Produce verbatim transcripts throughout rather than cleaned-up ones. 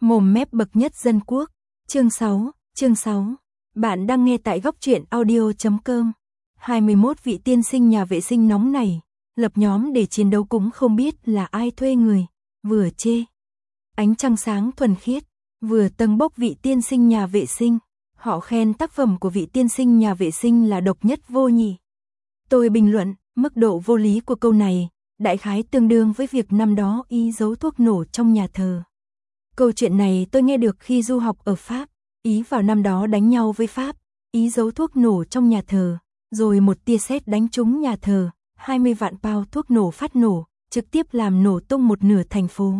Mồm mép bậc nhất dân quốc. Chương sáu, chương sáu. Bạn đang nghe tại góc truyện audio chấm com. hai mươi mốt vị tiên sinh nhà vệ sinh nóng này, lập nhóm để chiến đấu cũng không biết là ai thuê người, vừa chê ánh trăng sáng thuần khiết, vừa tâng bốc vị tiên sinh nhà vệ sinh. Họ khen tác phẩm của vị tiên sinh nhà vệ sinh là độc nhất vô nhị. Tôi bình luận, mức độ vô lý của câu này, đại khái tương đương với việc năm đó Ý giấu thuốc nổ trong nhà thờ. Câu chuyện này tôi nghe được khi du học ở Pháp. Ý vào năm đó đánh nhau với Pháp, Ý giấu thuốc nổ trong nhà thờ, rồi một tia sét đánh trúng nhà thờ, hai mươi vạn bao thuốc nổ phát nổ, trực tiếp làm nổ tung một nửa thành phố.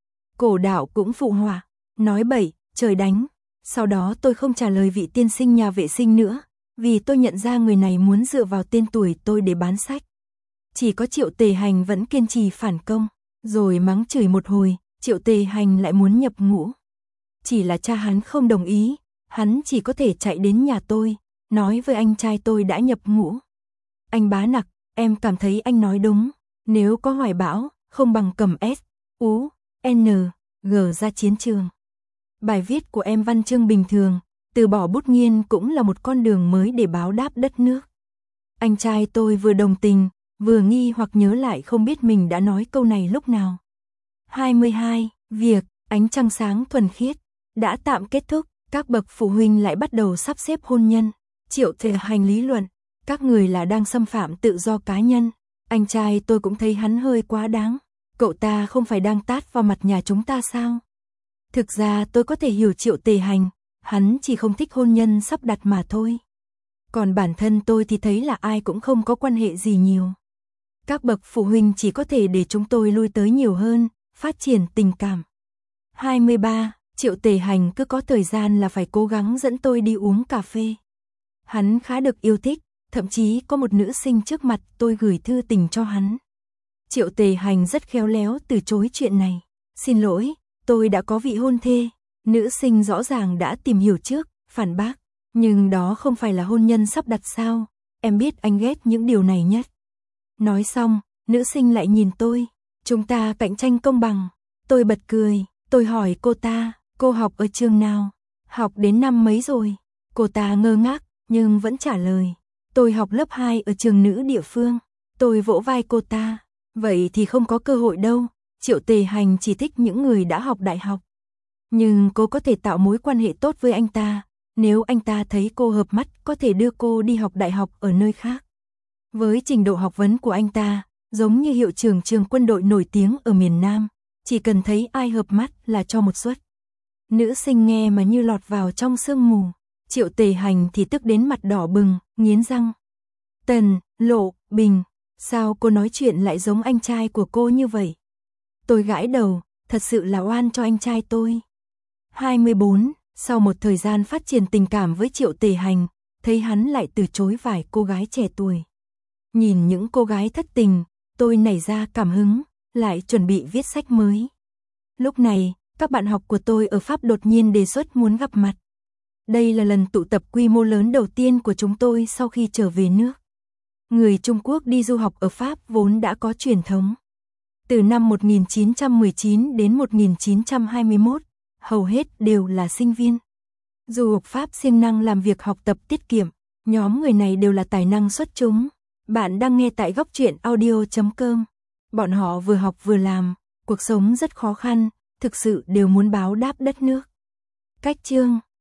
Cổ đạo cũng phụ họa, nói bậy, trời đánh. Sau đó tôi không trả lời vị tiên sinh nhà vệ sinh nữa, vì tôi nhận ra người này muốn dựa vào tên tuổi tôi để bán sách. Chỉ có Triệu Tề Hành vẫn kiên trì phản công, rồi mắng chửi một hồi, Triệu Tề Hành lại muốn nhập ngũ. Chỉ là cha hắn không đồng ý, hắn chỉ có thể chạy đến nhà tôi, nói với anh trai tôi đã nhập ngũ. Anh Bá Nặc, em cảm thấy anh nói đúng, nếu có hoài bão, không bằng cầm S, U, N, G ra chiến trường. Bài viết của em văn chương bình thường, từ bỏ bút nghiên cũng là một con đường mới để báo đáp đất nước. Anh trai tôi vừa đồng tình, vừa nghi hoặc nhớ lại không biết mình đã nói câu này lúc nào. hai mươi hai. Việc ánh trăng sáng thuần khiết đã tạm kết thúc, các bậc phụ huynh lại bắt đầu sắp xếp hôn nhân. Triệu Tề Hành lý luận, các người là đang xâm phạm tự do cá nhân. Anh trai tôi cũng thấy hắn hơi quá đáng. Cậu ta không phải đang tát vào mặt nhà chúng ta sao? Thực ra tôi có thể hiểu Triệu Tề Hành, hắn chỉ không thích hôn nhân sắp đặt mà thôi. Còn bản thân tôi thì thấy là ai cũng không có quan hệ gì nhiều. Các bậc phụ huynh chỉ có thể để chúng tôi lui tới nhiều hơn, phát triển tình cảm. hai mươi ba. Triệu Tề Hành cứ có thời gian là phải cố gắng dẫn tôi đi uống cà phê. Hắn khá được yêu thích, thậm chí có một nữ sinh trước mặt tôi gửi thư tình cho hắn. Triệu Tề Hành rất khéo léo từ chối chuyện này. Xin lỗi, tôi đã có vị hôn thê. Nữ sinh rõ ràng đã tìm hiểu trước, phản bác. Nhưng đó không phải là hôn nhân sắp đặt sao? Em biết anh ghét những điều này nhất. Nói xong, nữ sinh lại nhìn tôi. Chúng ta cạnh tranh công bằng. Tôi bật cười, tôi hỏi cô ta, cô học ở trường nào? Học đến năm mấy rồi? Cô ta ngơ ngác, nhưng vẫn trả lời. Tôi học lớp hai ở trường nữ địa phương. Tôi vỗ vai cô ta. Vậy thì không có cơ hội đâu. Triệu Tề Hành chỉ thích những người đã học đại học. Nhưng cô có thể tạo mối quan hệ tốt với anh ta. Nếu anh ta thấy cô hợp mắt, có thể đưa cô đi học đại học ở nơi khác. Với trình độ học vấn của anh ta, giống như hiệu trưởng trường quân đội nổi tiếng ở miền Nam, chỉ cần thấy ai hợp mắt là cho một suất. Nữ sinh nghe mà như lọt vào trong sương mù. Triệu Tề Hành thì tức đến mặt đỏ bừng, nghiến răng. Tần, Lộ, Bình, sao cô nói chuyện lại giống anh trai của cô như vậy? Tôi gãi đầu, thật sự là oan cho anh trai tôi. hai mươi bốn. Sau một thời gian phát triển tình cảm với Triệu Tề Hành, thấy hắn lại từ chối vài cô gái trẻ tuổi. Nhìn những cô gái thất tình, tôi nảy ra cảm hứng, lại chuẩn bị viết sách mới. Lúc này, các bạn học của tôi ở Pháp đột nhiên đề xuất muốn gặp mặt. Đây là lần tụ tập quy mô lớn đầu tiên của chúng tôi sau khi trở về nước. Người Trung Quốc đi du học ở Pháp vốn đã có truyền thống. Từ năm một nghìn chín trăm mười chín đến một nghìn chín trăm hai mươi mốt, hầu hết đều là sinh viên. Du học Pháp siêng năng làm việc học tập tiết kiệm, nhóm người này đều là tài năng xuất chúng. Bạn đang nghe tại góc truyện audio chấm com. Bọn họ vừa học vừa làm, cuộc sống rất khó khăn, thực sự đều muốn báo đáp đất nước. Cách chương